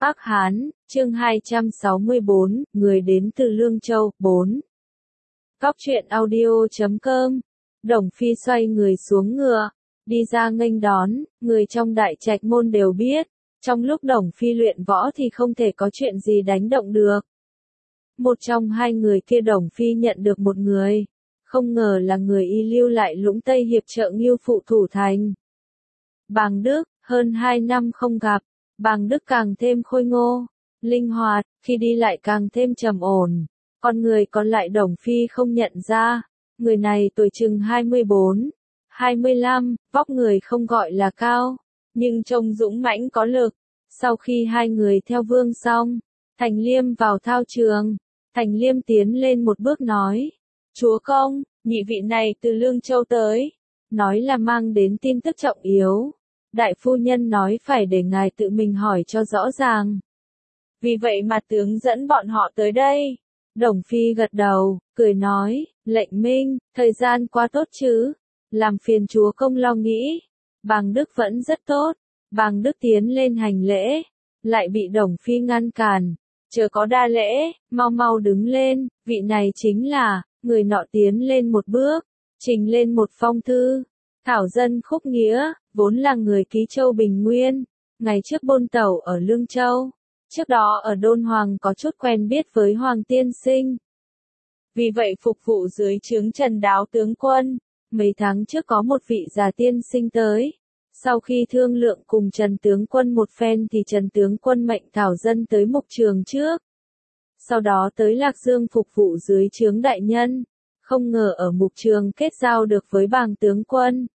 Ác Hán, chương 264, người đến từ Lương Châu, 4. Cóc truyện audio.com. Đồng Phi xoay người xuống ngựa, đi ra nghênh đón, người trong đại trạch môn đều biết, trong lúc Đồng Phi luyện võ thì không thể có chuyện gì đánh động được. Một trong hai người kia Đồng Phi nhận được một người, không ngờ là người y lưu lại Lũng Tây hiệp trợ Ngưu phụ thủ thành. Bàng Đức, hơn 2 năm không gặp, Bàng Đức càng thêm khôi ngô, linh hoạt, khi đi lại càng thêm trầm ổn. Con người còn lại Đồng Phi không nhận ra, người này tuổi chừng 24, 25, vóc người không gọi là cao, nhưng trông dũng mãnh có lực. Sau khi hai người theo vương xong, Thành Liêm vào thao trường, Thành Liêm tiến lên một bước nói, Chúa công, nhị vị này từ Lương Châu tới, nói là mang đến tin tức trọng yếu. Đại phu nhân nói phải để ngài tự mình hỏi cho rõ ràng. Vì vậy mà tướng dẫn bọn họ tới đây. Đồng Phi gật đầu, cười nói, lệnh minh, thời gian qua tốt chứ, làm phiền chúa công lo nghĩ. Bàng Đức vẫn rất tốt. Bàng Đức tiến lên hành lễ, lại bị Đồng Phi ngăn cản. Chớ có đa lễ, mau mau đứng lên, vị này chính là, người nọ tiến lên một bước, trình lên một phong thư. Thảo dân Khúc Nghĩa, vốn là người Ký Châu Bình Nguyên, ngày trước bôn tẩu ở Lương Châu, trước đó ở Đôn Hoàng có chút quen biết với Hoàng tiên sinh. Vì vậy phục vụ dưới trướng Trần Đáo tướng quân, mấy tháng trước có một vị già tiên sinh tới. Sau khi thương lượng cùng Trần tướng quân một phen thì Trần tướng quân mệnh Thảo dân tới Mục Trường trước. Sau đó tới Lạc Dương phục vụ dưới trướng đại nhân, không ngờ ở Mục Trường kết giao được với Bàng tướng quân.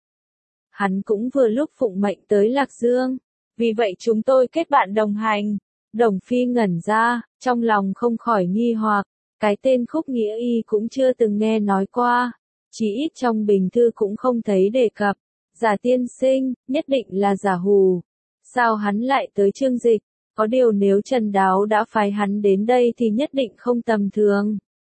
Hắn cũng vừa lúc phụng mệnh tới Lạc Dương, vì vậy chúng tôi kết bạn đồng hành. Đồng Phi ngẩn ra, trong lòng không khỏi nghi hoặc, cái tên Khúc Nghĩa y cũng chưa từng nghe nói qua, chỉ ít trong bình thư cũng không thấy đề cập. Giả tiên sinh, nhất định là giả hù. Sao hắn lại tới Chương Dịch? Có điều nếu Trần Đáo đã phái hắn đến đây thì nhất định không tầm thường.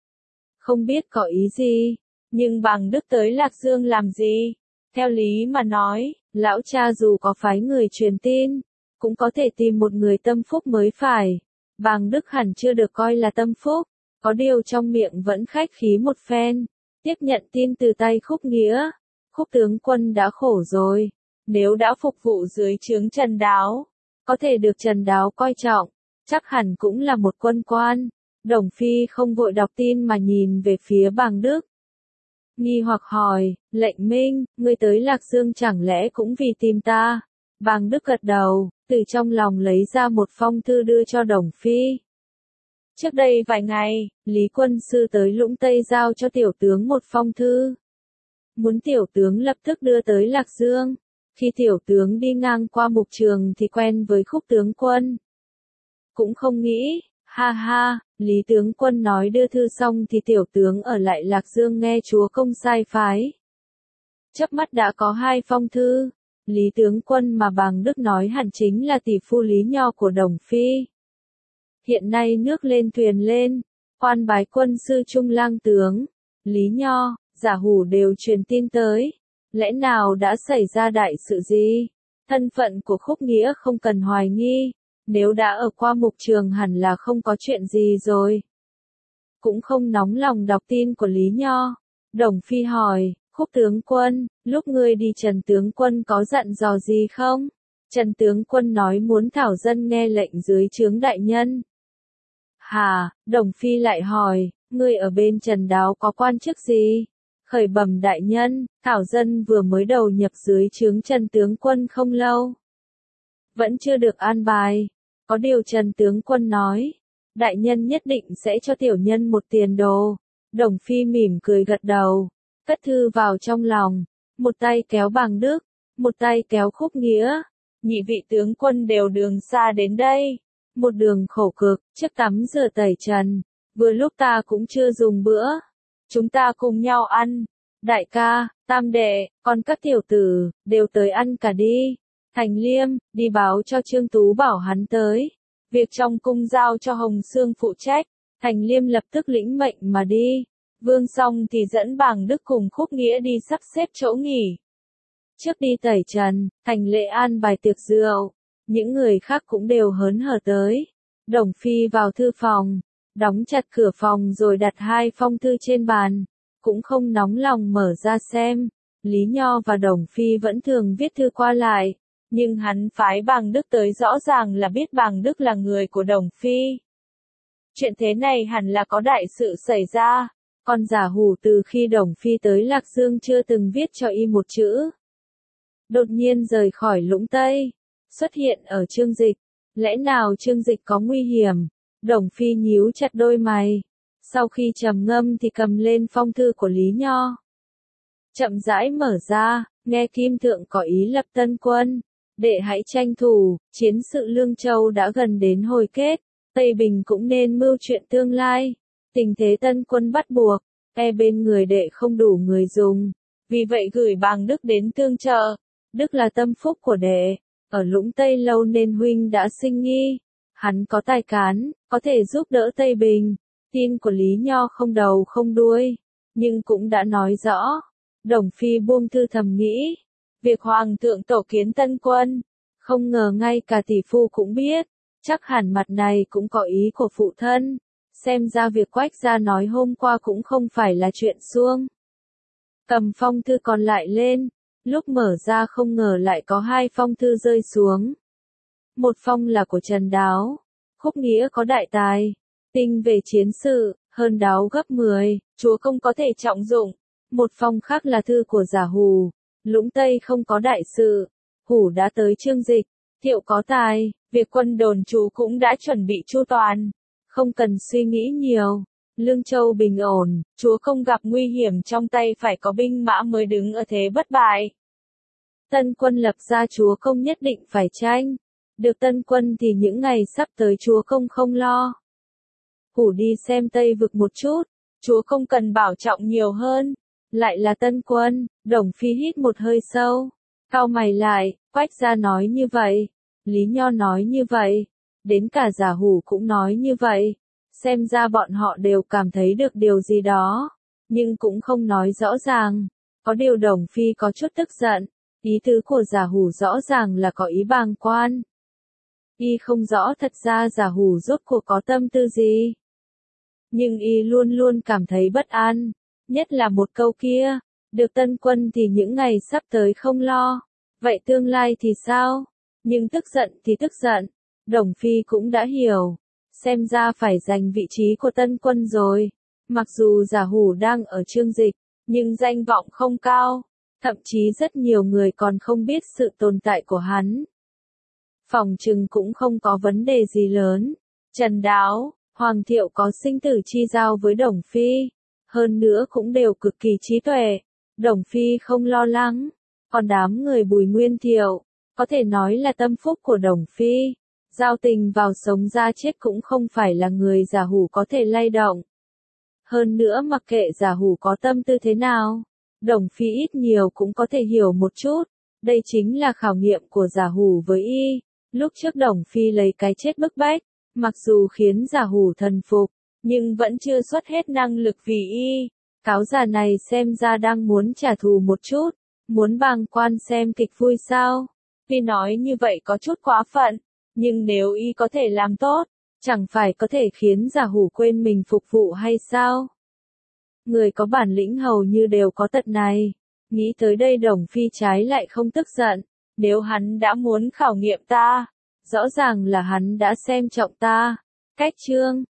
Không biết có ý gì, nhưng Bàng Đức tới Lạc Dương làm gì? Theo lý mà nói, lão cha dù có phái người truyền tin, cũng có thể tìm một người tâm phúc mới phải. Bàng Đức hẳn chưa được coi là tâm phúc, có điều trong miệng vẫn khách khí một phen, tiếp nhận tin từ tay Khúc Nghĩa. Khúc tướng quân đã khổ rồi, nếu đã phục vụ dưới trướng Trần Đáo, có thể được Trần Đáo coi trọng, chắc hẳn cũng là một quân quan. Đồng Phi không vội đọc tin mà nhìn về phía Bàng Đức. Nghi hoặc hỏi, lệnh minh, ngươi tới Lạc Dương chẳng lẽ cũng vì tìm ta? Bàng Đức gật đầu, từ trong lòng lấy ra một phong thư đưa cho Đồng Phi. Trước đây vài ngày, Lý quân sư tới Lũng Tây giao cho tiểu tướng một phong thư. Muốn tiểu tướng lập tức đưa tới Lạc Dương. Khi tiểu tướng đi ngang qua Mục Trường thì quen với Khúc tướng quân. Cũng không nghĩ, ha ha, Lý tướng quân nói đưa thư xong thì tiểu tướng ở lại Lạc Dương nghe chúa công sai phái. Chớp mắt đã có 2 phong thư. Lý tướng quân mà Bàng Đức nói hẳn chính là tỷ phu Lý Nho của Đồng Phi. Hiện nay nước lên thuyền lên, oan bái quân sư trung lang tướng, Lý Nho, giả hủ đều truyền tin tới. Lẽ nào đã xảy ra đại sự gì? Thân phận của Khúc Nghĩa không cần hoài nghi, nếu đã ở qua Mục Trường hẳn là không có chuyện gì rồi. Cũng không nóng lòng đọc tin của Lý Nho. Đồng Phi hỏi, Khúc tướng quân, lúc ngươi đi Trần tướng quân có dặn dò gì không? Trần tướng quân nói muốn Thảo dân nghe lệnh dưới trướng đại nhân. Hà, Đồng Phi lại hỏi, ngươi ở bên Trần Đáo có quan chức gì? Khởi bẩm đại nhân, Thảo dân vừa mới đầu nhập dưới trướng Trần tướng quân không lâu. Vẫn chưa được an bài. Có điều Trần tướng quân nói, đại nhân nhất định sẽ cho tiểu nhân một tiền đồ. Đồng Phi mỉm cười gật đầu, cất thư vào trong lòng, một tay kéo Bàng Đức, một tay kéo Khúc Nghĩa. Nhị vị tướng quân đều đường xa đến đây, một đường khổ cực, trước tắm rửa tẩy trần, vừa lúc ta cũng chưa dùng bữa. Chúng ta cùng nhau ăn. Đại ca, tam đệ, còn các tiểu tử, đều tới ăn cả đi. Thành Liêm, đi báo cho Trương Tú bảo hắn tới. Việc trong cung giao cho Hồng Sương phụ trách. Thành Liêm lập tức lĩnh mệnh mà đi. Vương xong thì dẫn Bàng Đức cùng Khúc Nghĩa đi sắp xếp chỗ nghỉ. Trước đi tẩy trần, Thành Lệ an bài tiệc rượu. những người khác cũng đều hớn hở tới. Đồng Phi vào thư phòng, đóng chặt cửa phòng rồi đặt 2 phong thư trên bàn, cũng không nóng lòng mở ra xem. Lý Nho và Đồng Phi vẫn thường viết thư qua lại, nhưng hắn phái Bàng Đức tới rõ ràng là biết Bàng Đức là người của Đồng Phi. Chuyện thế này hẳn là có đại sự xảy ra, còn giả hủ từ khi Đồng Phi tới Lạc Dương chưa từng viết cho y một chữ. Đột nhiên rời khỏi Lũng Tây, xuất hiện ở Chương Dịch, lẽ nào Chương Dịch có nguy hiểm? Đồng Phi nhíu chặt đôi mày, sau khi trầm ngâm thì cầm lên phong thư của Lý Nho. Chậm rãi mở ra, nghe Kim Thượng có ý lập tân quân, đệ hãy tranh thủ, chiến sự Lương Châu đã gần đến hồi kết, Tây Bình cũng nên mưu chuyện tương lai, tình thế tân quân bắt buộc, bên người đệ không đủ người dùng, vì vậy gửi Bàng Đức đến tương trợ. Đức là tâm phúc của đệ, ở Lũng Tây lâu nên huynh đã sinh nghi, hắn có tài cán, có thể giúp đỡ Tây Bình. Tin của Lý Nho không đầu không đuôi, nhưng cũng đã nói rõ. Đồng Phi buông thư thầm nghĩ, việc Hoàng thượng tổ kiến tân quân, không ngờ ngay cả tỷ phu cũng biết, chắc hẳn mặt này cũng có ý của phụ thân, xem ra việc Quách gia nói hôm qua cũng không phải là chuyện suông. Cầm phong thư còn lại lên, lúc mở ra không ngờ lại có 2 phong thư rơi xuống. Một phong là của Trần Đáo, Khúc Nghĩa có đại tài, tinh về chiến sự, hơn Đáo gấp 10, chúa công có thể trọng dụng. Một phong khác là thư của giả Hủ, Lũng Tây không có đại sự, Hủ đã tới Chương Dịch, Thiệu có tài, việc quân đồn trú cũng đã chuẩn bị chu toàn, không cần suy nghĩ nhiều. Lương Châu bình ổn, chúa không gặp nguy hiểm trong tay phải có binh mã mới đứng ở thế bất bại. Tân quân lập ra chúa công nhất định phải tranh, được tân quân thì những ngày sắp tới chúa công không lo. Hủ đi xem Tây vực một chút, chúa không cần bảo trọng nhiều hơn. Lại là tân quân, Đồng Phi hít một hơi sâu, cau mày lại, Quách gia nói như vậy, Lý Nho nói như vậy, đến cả giả Hủ cũng nói như vậy, xem ra bọn họ đều cảm thấy được điều gì đó, nhưng cũng không nói rõ ràng, có điều Đồng Phi có chút tức giận, ý tứ của giả Hủ rõ ràng là có ý bàng quan. Y không rõ thật ra giả Hủ rốt cuộc có tâm tư gì, nhưng y luôn luôn cảm thấy bất an. Nhất là một câu kia, được tân quân thì những ngày sắp tới không lo, vậy tương lai thì sao? Nhưng tức giận thì tức giận, Đồng Phi cũng đã hiểu, xem ra phải giành vị trí của tân quân rồi. Mặc dù giả Hủ đang ở Chương Dịch, nhưng danh vọng không cao, thậm chí rất nhiều người còn không biết sự tồn tại của hắn. Phòng trừng cũng không có vấn đề gì lớn. Trần Đáo, Hoàng Thiệu có sinh tử chi giao với Đồng Phi. Hơn nữa cũng đều cực kỳ trí tuệ, Đồng Phi không lo lắng, còn đám người Bùi Nguyên Thiệu, có thể nói là tâm phúc của Đồng Phi, giao tình vào sống ra chết cũng không phải là người giả Hủ có thể lay động. Hơn nữa mặc kệ giả Hủ có tâm tư thế nào, Đồng Phi ít nhiều cũng có thể hiểu một chút, đây chính là khảo nghiệm của giả Hủ với y, lúc trước Đồng Phi lấy cái chết bức bách, mặc dù khiến giả Hủ thần phục, nhưng vẫn chưa xuất hết năng lực vì y. Cáo già này xem ra đang muốn trả thù một chút, muốn bàng quan xem kịch vui sao. Tuy nói như vậy có chút quá phận, nhưng nếu y có thể làm tốt, chẳng phải có thể khiến giả Hủ quên mình phục vụ hay sao? Người có bản lĩnh hầu như đều có tật này. Nghĩ tới đây Đồng Phi trái lại không tức giận, nếu hắn đã muốn khảo nghiệm ta, rõ ràng là hắn đã xem trọng ta. Cách chương